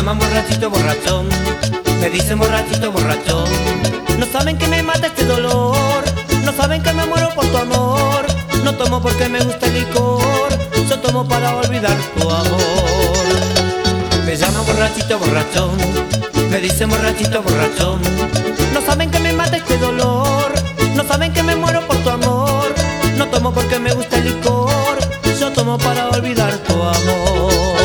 llaman borrachito borrachón, me dicen borrachito borrachón. No saben que me mata este dolor, no saben que me muero por tu amor. No tomo porque me gusta el licor, yo tomo para olvidar tu amor. Me llaman borrachito borrachón, me dicen borrachito borrachón. No saben que me mata este dolor, no saben que me muero por tu amor. No tomo porque me gusta el licor, yo tomo para olvidar tu amor.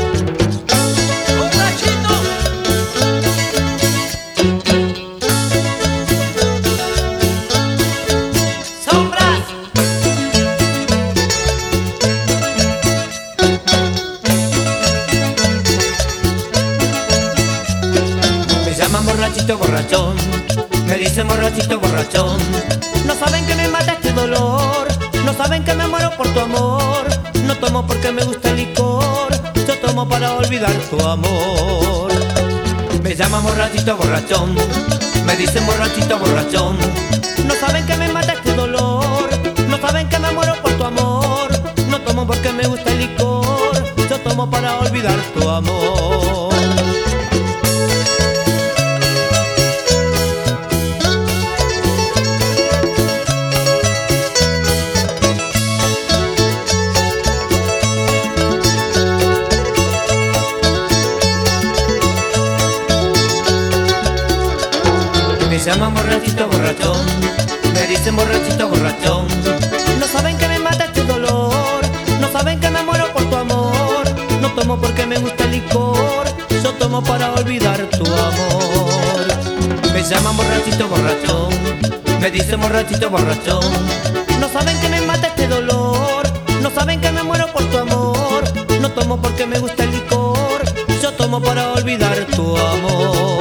Borrachito borrachón, me dicen borrachito borrachón. No saben que me mata este dolor, no saben que me muero por tu amor. No tomo porque me gusta el licor, yo tomo para olvidar tu amor. Me llaman borrachito borrachón, me dicen borrachito borrachón. No saben que me mata este dolor, no saben que me muero por tu amor. No tomo porque me gusta el licor, yo tomo para olvidar tu amor. Me llaman borrachito borrachón, me dicen borrachito borrachón. No saben que me mata este dolor, no saben que me muero por tu amor. No tomo porque me gusta el licor, yo tomo para olvidar tu amor. Me llaman borrachito borrachón, me dicen borrachito borrachón. No saben que me mata este dolor, no saben que me muero por tu amor. No tomo porque me gusta el licor, yo tomo para olvidar tu amor.